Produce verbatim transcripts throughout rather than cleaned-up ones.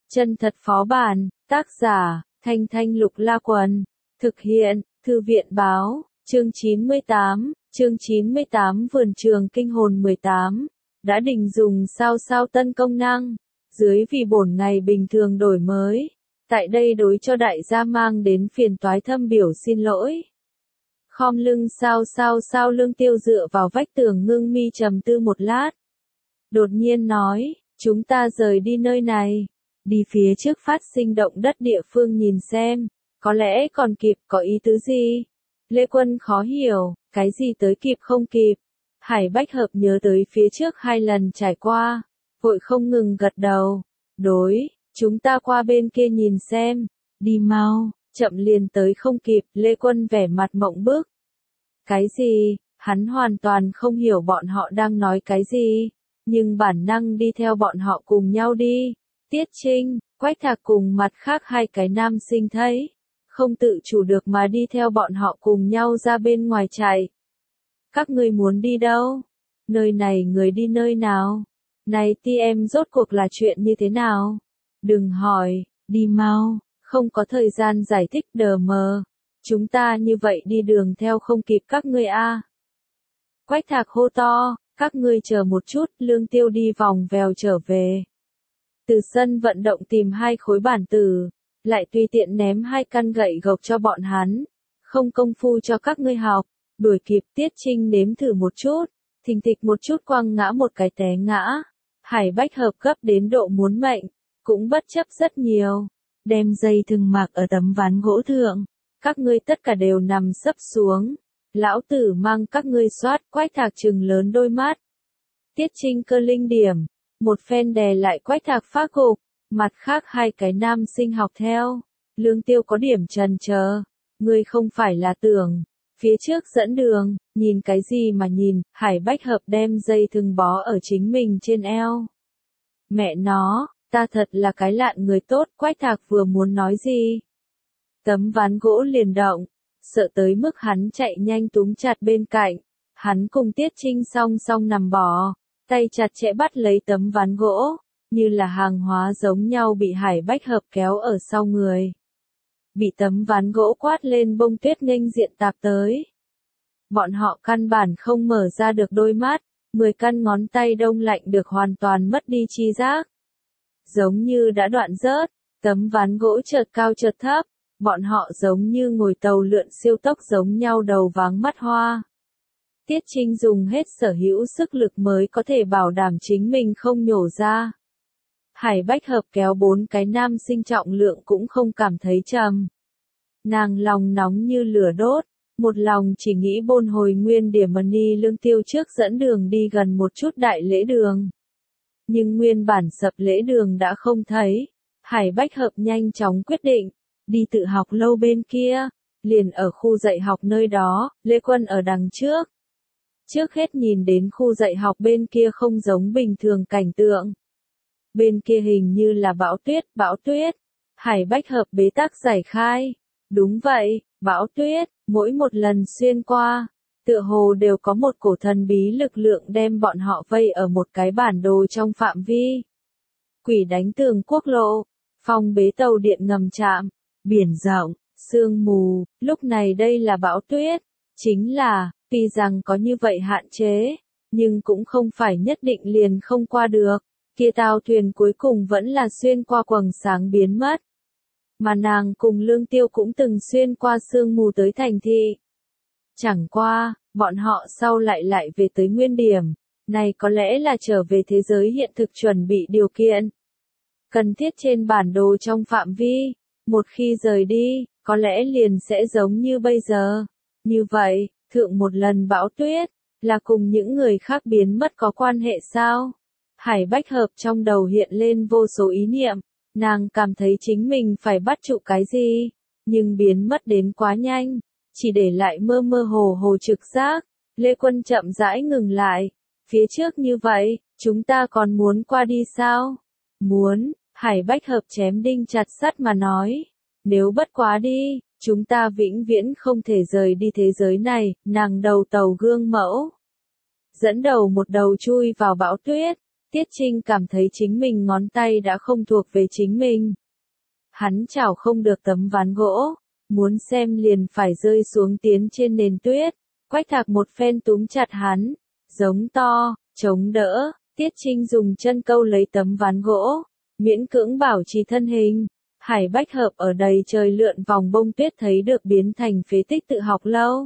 Chân thật phó bản, tác giả, Thanh Thanh Lục La Quần, thực hiện, Thư viện báo, chương chín mươi tám, chương chín mươi tám Vườn trường kinh hồn mười tám, đã định dùng sao sao tân công năng, dưới vì bổn ngày bình thường đổi mới, tại đây đối cho đại gia mang đến phiền toái thâm biểu xin lỗi. Khom lưng sao sao sao Lương Tiêu dựa vào vách tường ngưng mi trầm tư một lát. Đột nhiên nói, chúng ta rời đi nơi này, đi phía trước phát sinh động đất địa phương nhìn xem, có lẽ còn kịp, có ý tứ gì? Lê Quân khó hiểu, cái gì tới kịp không kịp? Hải Bách Hợp nhớ tới phía trước hai lần trải qua, vội không ngừng gật đầu. Đối, chúng ta qua bên kia nhìn xem, đi mau, chậm liền tới không kịp, Lê Quân vẻ mặt mộng bức. Cái gì? Hắn hoàn toàn không hiểu bọn họ đang nói cái gì, nhưng bản năng đi theo bọn họ cùng nhau đi. Tiết Trinh, Quách Thạc cùng mặt khác hai cái nam sinh thấy, không tự chủ được mà đi theo bọn họ cùng nhau ra bên ngoài chạy. Các ngươi muốn đi đâu? Nơi này người đi nơi nào? Này ti em rốt cuộc là chuyện như thế nào? Đừng hỏi, đi mau, không có thời gian giải thích đờ mờ. Chúng ta như vậy đi đường theo không kịp các ngươi a. Quách Thạc hô to, các ngươi chờ một chút, Lương Tiêu đi vòng vèo trở về. Từ sân vận động tìm hai khối bản tử, lại tùy tiện ném hai căn gậy gộc cho bọn hắn. Không công phu cho các ngươi học, đuổi kịp. Tiết Trinh nếm thử một chút, thình thịch một chút quăng ngã một cái té ngã. Hải Bách Hợp gấp đến độ muốn mệnh, cũng bất chấp rất nhiều, đem dây thừng mặc ở tấm ván gỗ thượng. Các ngươi tất cả đều nằm sấp xuống, lão tử mang các ngươi soát. Quách Thạc trừng lớn đôi mắt. Tiết Trinh cơ linh điểm, một phen đè lại Quách Thạc phát gục, mặt khác hai cái nam sinh học theo. Lương Tiêu có điểm chần chờ, ngươi không phải là tưởng, phía trước dẫn đường, nhìn cái gì mà nhìn? Hải Bách Hợp đem dây thừng bó ở chính mình trên eo. Mẹ nó, ta thật là cái lạn người tốt. Quách Thạc vừa muốn nói gì, tấm ván gỗ liền động, sợ tới mức hắn chạy nhanh túm chặt bên cạnh. Hắn cùng Tiết Trinh song song nằm bò, tay chặt chẽ bắt lấy tấm ván gỗ, như là hàng hóa giống nhau bị Hải Bách Hợp kéo ở sau người. Bị tấm ván gỗ quát lên bông tuyết nghênh diện tạp tới. Bọn họ căn bản không mở ra được đôi mắt, mười căn ngón tay đông lạnh được hoàn toàn mất đi chi giác. Giống như đã đoạn rớt, tấm ván gỗ chợt cao chợt thấp, bọn họ giống như ngồi tàu lượn siêu tốc giống nhau đầu váng mắt hoa. Tiết Trinh dùng hết sở hữu sức lực mới có thể bảo đảm chính mình không nhổ ra. Hải Bách Hợp kéo bốn cái nam sinh trọng lượng cũng không cảm thấy trầm. Nàng lòng nóng như lửa đốt, một lòng chỉ nghĩ bôn hồi nguyên điểm money. Lương Tiêu trước dẫn đường đi gần một chút đại lễ đường. Nhưng nguyên bản sập lễ đường đã không thấy. Hải Bách Hợp nhanh chóng quyết định, đi tự học lâu bên kia, liền ở khu dạy học nơi đó. Lê Quân ở đằng trước. Trước hết nhìn đến khu dạy học bên kia không giống bình thường cảnh tượng. Bên kia hình như là bão tuyết, bão tuyết. Hải Bách Hợp bế tắc giải khai. Đúng vậy, bão tuyết, mỗi một lần xuyên qua, tựa hồ đều có một cổ thần bí lực lượng đem bọn họ vây ở một cái bản đồ trong phạm vi. Quỷ đánh tường quốc lộ, phong bế tàu điện ngầm trạm, biển rộng, sương mù. Lúc này đây là bão tuyết, chính là, tuy rằng có như vậy hạn chế, nhưng cũng không phải nhất định liền không qua được. Kia tàu thuyền cuối cùng vẫn là xuyên qua quầng sáng biến mất. Mà nàng cùng Lương Tiêu cũng từng xuyên qua sương mù tới thành thị. Chẳng qua, bọn họ sau lại lại về tới nguyên điểm. Này có lẽ là trở về thế giới hiện thực chuẩn bị điều kiện cần thiết trên bản đồ trong phạm vi. Một khi rời đi, có lẽ liền sẽ giống như bây giờ. Như vậy, thượng một lần bão tuyết, là cùng những người khác biến mất có quan hệ sao? Hải Bách Hợp trong đầu hiện lên vô số ý niệm, nàng cảm thấy chính mình phải bắt trụ cái gì, nhưng biến mất đến quá nhanh, chỉ để lại mơ mơ hồ hồ trực giác. Lê Quân chậm rãi ngừng lại, phía trước như vậy, chúng ta còn muốn qua đi sao? Muốn, Hải Bách Hợp chém đinh chặt sắt mà nói, nếu bất quá đi, chúng ta vĩnh viễn không thể rời đi thế giới này. Nàng đầu tàu gương mẫu, dẫn đầu một đầu chui vào bão tuyết. Tiết Trinh cảm thấy chính mình ngón tay đã không thuộc về chính mình. Hắn chảo không được tấm ván gỗ, muốn xem liền phải rơi xuống tiến trên nền tuyết. Quách Thạc một phen túm chặt hắn, giống to, chống đỡ. Tiết Trinh dùng chân câu lấy tấm ván gỗ, miễn cưỡng bảo trì thân hình. Hải Bách Hợp ở đầy trời lượn vòng bông tuyết thấy được biến thành phế tích tự học lâu.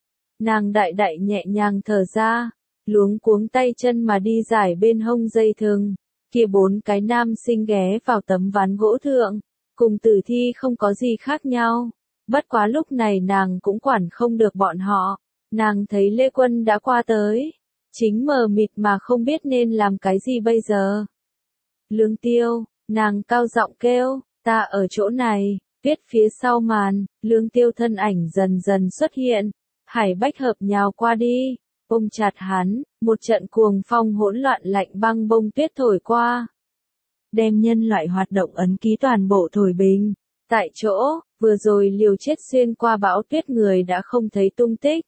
Nàng đại đại nhẹ nhàng thở ra, luống cuống tay chân mà đi giải bên hông dây thừng. Kia bốn cái nam sinh ghé vào tấm ván gỗ thượng, cùng Tử Thi không có gì khác nhau. Bất quá lúc này nàng cũng quản không được bọn họ. Nàng thấy Lê Quân đã qua tới, chính mờ mịt mà không biết nên làm cái gì bây giờ. Lương Tiêu, nàng cao giọng kêu, ta ở chỗ này. Viết phía sau màn, Lương Tiêu thân ảnh dần dần xuất hiện. Hải Bách Hợp nhào qua đi, ôm chặt hắn, một trận cuồng phong hỗn loạn lạnh băng bông tuyết thổi qua. Đem nhân loại hoạt động ấn ký toàn bộ thổi bình. Tại chỗ, vừa rồi liều chết xuyên qua bão tuyết người đã không thấy tung tích.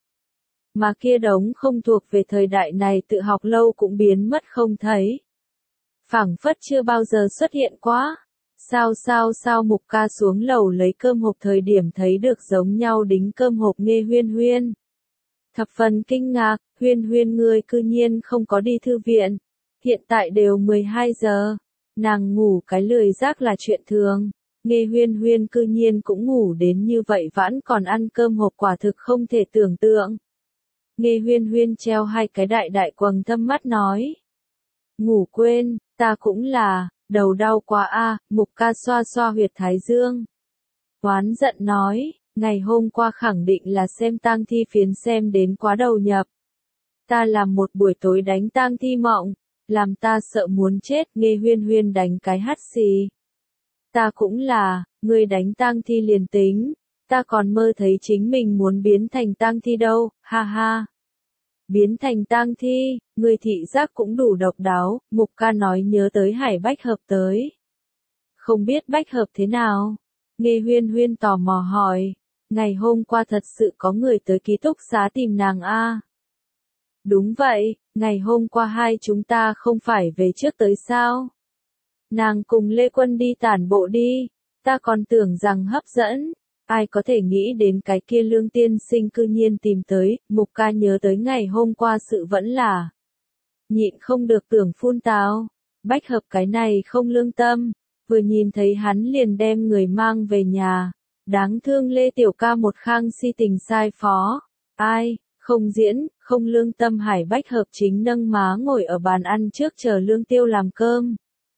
Mà kia đống không thuộc về thời đại này tự học lâu cũng biến mất không thấy. Phảng phất chưa bao giờ xuất hiện quá. Sao sao sao Mục Ca xuống lầu lấy cơm hộp thời điểm thấy được giống nhau đính cơm hộp Nghe Huyên Huyên. Thập phần kinh ngạc, Huyên Huyên ngươi cư nhiên không có đi thư viện. Hiện tại đều mười hai giờ, nàng ngủ cái lười giác là chuyện thường. Nghe Huyên Huyên cư nhiên cũng ngủ đến như vậy vẫn còn ăn cơm hộp quả thực không thể tưởng tượng. Nghe Huyên Huyên treo hai cái đại đại quầng thâm mắt nói. Ngủ quên, ta cũng là, đầu đau quá a. Mục Ca xoa xoa huyệt thái dương. Oán giận nói, ngày hôm qua khẳng định là xem tang thi phiến xem đến quá đầu nhập. Ta làm một buổi tối đánh tang thi mộng, làm ta sợ muốn chết. Nghe Huyên Huyên đánh cái hắt xì. Ta cũng là, ngươi đánh tang thi liền tính, ta còn mơ thấy chính mình muốn biến thành tang thi đâu, ha ha. Biến thành tang thi, ngươi thị giác cũng đủ độc đáo. Mục Ca nói nhớ tới Hải Bách Hợp tới. Không biết Bách Hợp thế nào? Nghe Huyên Huyên tò mò hỏi, ngày hôm qua thật sự có người tới ký túc xá tìm nàng a? À? Đúng vậy, ngày hôm qua hai chúng ta không phải về trước tới sao? Nàng cùng Lê Quân đi tản bộ đi, ta còn tưởng rằng hấp dẫn, ai có thể nghĩ đến cái kia Lương tiên sinh cư nhiên tìm tới. Mục Ca nhớ tới ngày hôm qua sự vẫn là nhịn không được tưởng phun tào. Bách Hợp cái này không lương tâm, vừa nhìn thấy hắn liền đem người mang về nhà. Đáng thương Lê Tiểu Ca một khang si tình sai phó. Ai, không diễn, không lương tâm. Hải Bách Hợp chính nâng má ngồi ở bàn ăn trước chờ Lương Tiêu làm cơm.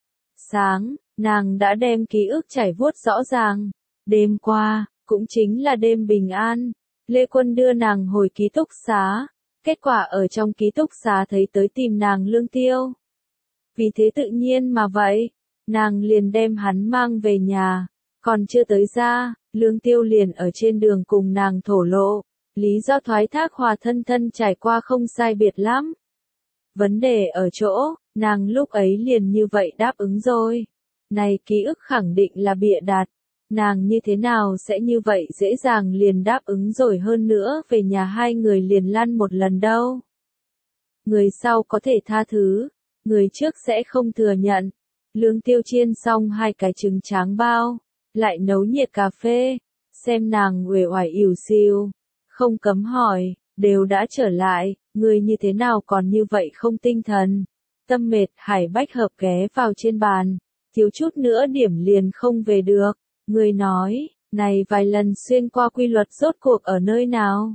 Sáng, nàng đã đem ký ức chảy vuốt rõ ràng. Đêm qua, cũng chính là đêm bình an, Lê Quân đưa nàng hồi ký túc xá. Kết quả ở trong ký túc xá thấy tới tìm nàng Lương Tiêu. Vì thế tự nhiên mà vậy, nàng liền đem hắn mang về nhà. Còn chưa tới ra, Lương Tiêu liền ở trên đường cùng nàng thổ lộ. Lý do thoái thác hòa thân thân trải qua không sai biệt lắm. Vấn đề ở chỗ, nàng lúc ấy liền như vậy đáp ứng rồi. Này ký ức khẳng định là bịa đặt. Nàng như thế nào sẽ như vậy dễ dàng liền đáp ứng rồi, hơn nữa về nhà hai người liền lăn một lần đâu. Người sau có thể tha thứ, người trước sẽ không thừa nhận. Lương Tiêu chiên xong hai cái trứng tráng bao, lại nấu nhiệt cà phê, xem nàng uể oải ỉu xìu, không cấm hỏi, đều đã trở lại, người như thế nào còn như vậy không tinh thần. Tâm mệt. Hải Bách Hợp ghé vào trên bàn, thiếu chút nữa điểm liền không về được. Người nói, này vài lần xuyên qua quy luật rốt cuộc ở nơi nào?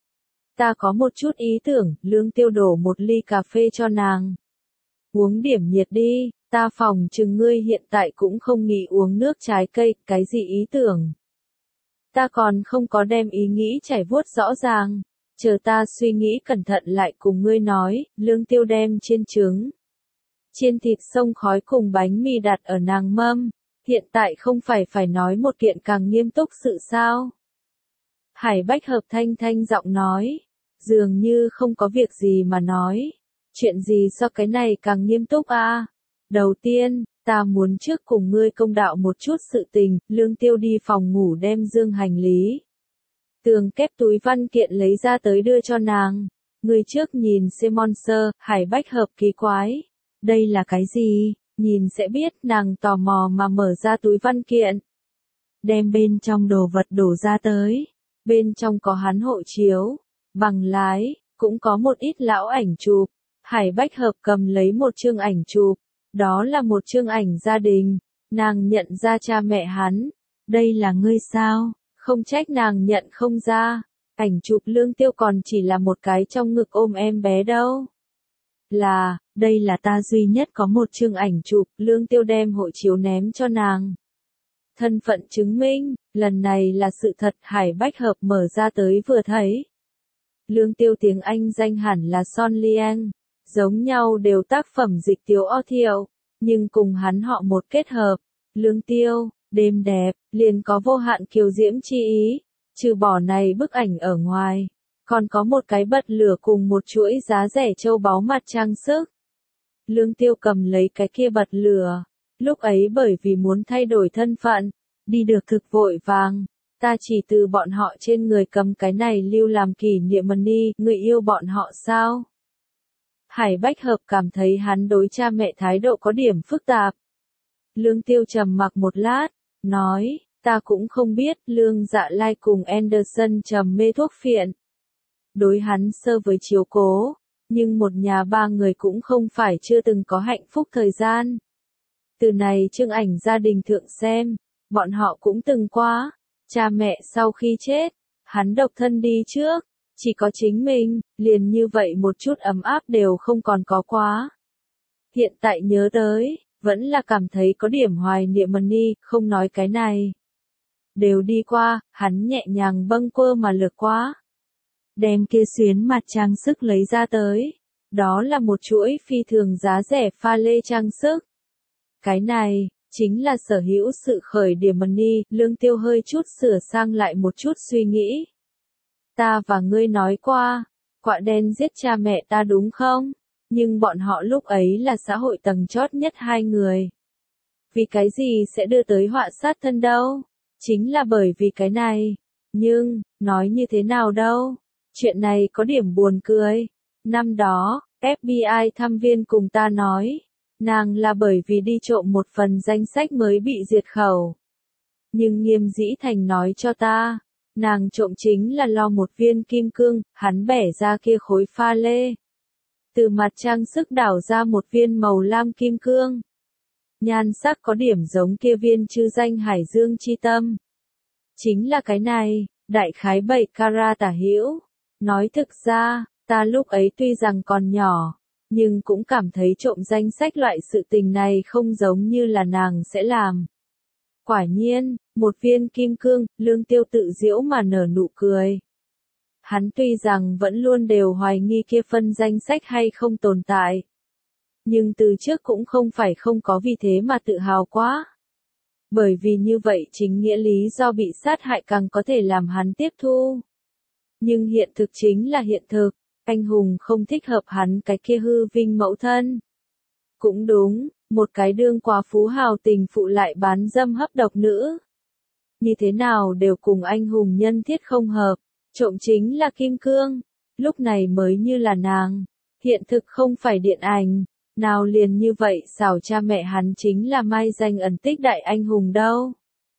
Ta có một chút ý tưởng. Lương Tiêu đổ một ly cà phê cho nàng. Uống điểm nhiệt đi, ta phòng chừng ngươi hiện tại cũng không nghĩ uống nước trái cây. Cái gì ý tưởng? Ta còn không có đem ý nghĩ chảy vuốt rõ ràng. Chờ ta suy nghĩ cẩn thận lại cùng ngươi nói. Lương Tiêu đem chiên trứng, chiên thịt xông khói cùng bánh mì đặt ở nàng mâm. Hiện tại không phải phải nói một kiện càng nghiêm túc sự sao? Hải Bách Hợp thanh thanh giọng nói, dường như không có việc gì mà nói. Chuyện gì so cái này càng nghiêm túc a? À? Đầu tiên, ta muốn trước cùng ngươi công đạo một chút sự tình. Lương Tiêu đi phòng ngủ đem dương hành lý, tường kép túi văn kiện lấy ra tới đưa cho nàng. Ngươi trước nhìn xem Monster. Hải Bách Hợp kỳ quái, Đây là cái gì? Nhìn sẽ biết, nàng tò mò mà mở ra túi văn kiện. Đem bên trong đồ vật đổ ra tới. Bên trong có hắn hộ chiếu, bằng lái, cũng có một ít lão ảnh chụp. Hải Bách Hợp cầm lấy một chương ảnh chụp. Đó là một chương ảnh gia đình. Nàng nhận ra cha mẹ hắn. Đây là ngươi sao? Không trách nàng nhận không ra. Ảnh chụp Lương Tiêu còn chỉ là một cái trong ngực ôm em bé đâu. Là, đây là ta duy nhất có một chương ảnh chụp. Lương Tiêu đem hộ chiếu ném cho nàng. Thân phận chứng minh, lần này là sự thật. Hải Bách Hợp mở ra tới vừa thấy. Lương Tiêu tiếng Anh danh hẳn là Son Liang. Giống nhau đều tác phẩm dịch Tiếu O Thiệu, nhưng cùng hắn họ một kết hợp. Lương Tiêu, đêm đẹp, liền có vô hạn kiều diễm chi ý. Trừ bỏ này bức ảnh ở ngoài, còn có một cái bật lửa cùng một chuỗi giá rẻ châu báu mặt trang sức. Lương Tiêu cầm lấy cái kia bật lửa. Lúc ấy bởi vì muốn thay đổi thân phận, đi được thực vội vàng. Ta chỉ từ bọn họ trên người cầm cái này lưu làm kỷ niệm money, người yêu bọn họ sao? Hải Bách Hợp cảm thấy hắn đối cha mẹ thái độ có điểm phức tạp. Lương Tiêu trầm mặc một lát, nói, ta cũng không biết. Lương Dạ Lai cùng Anderson trầm mê thuốc phiện. Đối hắn sơ với chiếu cố, nhưng một nhà ba người cũng không phải chưa từng có hạnh phúc thời gian. Từ này chương ảnh gia đình thượng xem, bọn họ cũng từng qua. Cha mẹ sau khi chết, hắn độc thân đi trước. Chỉ có chính mình, liền như vậy một chút ấm áp đều không còn có quá. Hiện tại nhớ tới, vẫn là cảm thấy có điểm hoài niệm money, không nói cái này. Đều đi qua, hắn nhẹ nhàng bâng quơ mà lược qua. Đem kia xuyến mặt trang sức lấy ra tới. Đó là một chuỗi phi thường giá rẻ pha lê trang sức. Cái này, chính là sở hữu sự khởi điểm money. Lương Tiêu hơi chút sửa sang lại một chút suy nghĩ. Ta và ngươi nói qua, quạ đen giết cha mẹ ta đúng không? Nhưng bọn họ lúc ấy là xã hội tầng chót nhất hai người. Vì cái gì sẽ đưa tới họa sát thân đâu? Chính là bởi vì cái này. Nhưng, nói như thế nào đâu? Chuyện này có điểm buồn cười. Năm đó, ép bê i thăm viên cùng ta nói, nàng là bởi vì đi trộm một phần danh sách mới bị diệt khẩu. Nhưng Nghiêm Dĩ Thành nói cho ta, nàng trộm chính là lo một viên kim cương. Hắn bẻ ra kia khối pha lê. Từ mặt trang sức đảo ra một viên màu lam kim cương. Nhan sắc có điểm giống kia viên chư danh hải dương chi tâm. Chính là cái này, đại khái bảy carat tả hữu. Nói thực ra, ta lúc ấy tuy rằng còn nhỏ, nhưng cũng cảm thấy trộm danh sách loại sự tình này không giống như là nàng sẽ làm. Quả nhiên, một viên kim cương. Lương Tiêu tự giễu mà nở nụ cười. Hắn tuy rằng vẫn luôn đều hoài nghi kia phân danh sách hay không tồn tại. Nhưng từ trước cũng không phải không có vì thế mà tự hào quá. Bởi vì như vậy chính nghĩa lý do bị sát hại càng có thể làm hắn tiếp thu. Nhưng hiện thực chính là hiện thực, anh hùng không thích hợp hắn cái kia hư vinh mẫu thân. Cũng đúng, một cái đương quá phú hào tình phụ lại bán dâm hấp độc nữ. Như thế nào đều cùng anh hùng nhân thiết không hợp, trộm chính là kim cương, lúc này mới như là nàng. Hiện thực không phải điện ảnh, nào liền như vậy xảo cha mẹ hắn chính là mai danh ẩn tích đại anh hùng đâu.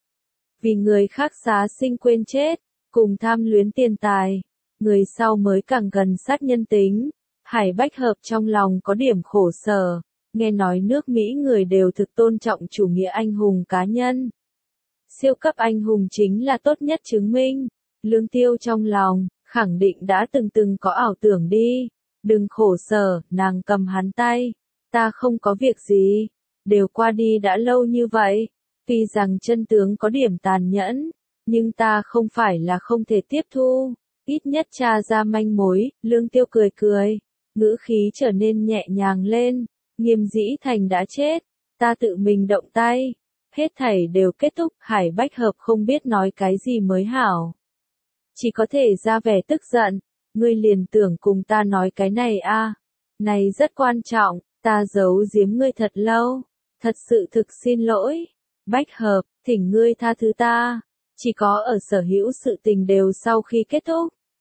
Vì người khác xá sinh quên chết, cùng tham luyến tiền tài, người sau mới càng gần sát nhân tính. Hải Bách Hợp trong lòng có điểm khổ sở, nghe nói nước Mỹ người đều thực tôn trọng chủ nghĩa anh hùng cá nhân. Siêu cấp anh hùng chính là tốt nhất chứng minh. Lương Tiêu trong lòng, khẳng định đã từng từng có ảo tưởng đi. Đừng khổ sở, nàng cầm hắn tay. Ta không có việc gì. Đều qua đi đã lâu như vậy. Tuy rằng chân tướng có điểm tàn nhẫn, nhưng ta không phải là không thể tiếp thu. Ít nhất tra ra manh mối. Lương Tiêu cười cười, ngữ khí trở nên nhẹ nhàng lên. Nghiêm Dĩ Thành đã chết, ta tự mình động tay. Hết thảy đều kết thúc. Hải Bách Hợp không biết nói cái gì mới hảo. Chỉ có thể ra vẻ tức giận. Ngươi liền tưởng cùng ta nói cái này a? À? Này rất quan trọng, ta giấu giếm ngươi thật lâu. Thật sự thực xin lỗi. Bách Hợp, thỉnh ngươi tha thứ ta. Chỉ có ở sở hữu sự tình đều sau khi kết thúc.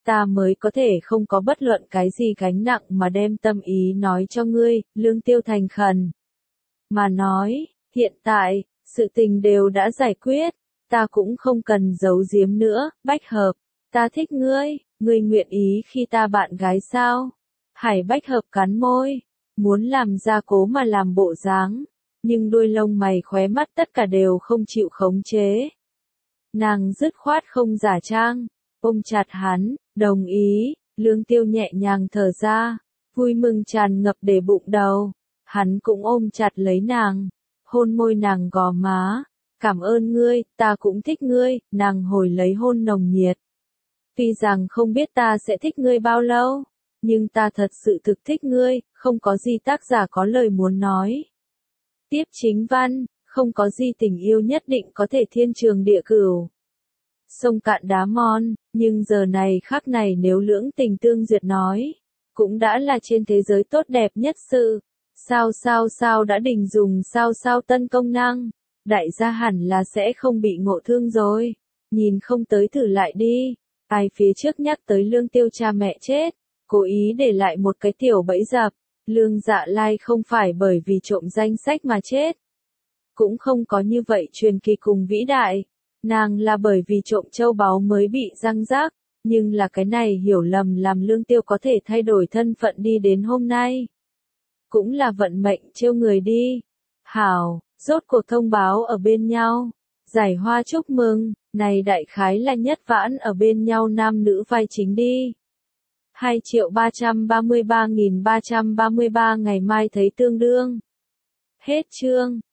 ta mới có thể không có bất luận cái gì gánh nặng mà đem tâm ý nói cho ngươi, Lương Tiêu thành khẩn. Mà nói, hiện tại, sự tình đều đã giải quyết, ta cũng không cần giấu giếm nữa, Bách Hợp, ta thích ngươi, ngươi nguyện ý khi ta bạn gái sao? Hải Bách Hợp cắn môi, muốn làm ra cố mà làm bộ dáng, nhưng đuôi lông mày khóe mắt tất cả đều không chịu khống chế. Nàng dứt khoát không giả trang, ôm chặt hắn, đồng ý, Lương Tiêu nhẹ nhàng thở ra, vui mừng tràn ngập để bụng đầu, hắn cũng ôm chặt lấy nàng, hôn môi nàng gò má, cảm ơn ngươi, ta cũng thích ngươi, nàng hồi lấy hôn nồng nhiệt. Tuy rằng không biết ta sẽ thích ngươi bao lâu, nhưng ta thật sự thực thích ngươi, không có gì tác giả có lời muốn nói. Tiếp chính văn, không có gì tình yêu nhất định có thể thiên trường địa cửu. Sông cạn đá mòn, nhưng giờ này khắc này nếu lưỡng tình tương duyệt nói, cũng đã là trên thế giới tốt đẹp nhất sự. Sao sao sao đã đình dùng sao sao tân công năng, đại gia hẳn là sẽ không bị ngộ thương rồi, nhìn không tới thử lại đi. Ai phía trước nhắc tới Lương Tiêu cha mẹ chết, cố ý để lại một cái tiểu bẫy dập, Lương Dạ Lai không phải bởi vì trộm danh sách mà chết. Cũng không có như vậy truyền kỳ cùng vĩ đại, nàng là bởi vì trộm châu báu mới bị răng rác, nhưng là cái này hiểu lầm làm Lương Tiêu có thể thay đổi thân phận đi đến hôm nay. Cũng là vận mệnh trêu người đi. Hảo, rốt cuộc thông báo ở bên nhau. Giải hoa chúc mừng, này đại khái là nhất vãn ở bên nhau nam nữ vai chính đi. hai triệu ba trăm ba mươi ba nghìn ba trăm ba mươi ba ngày mai thấy tương đương. Hết chương.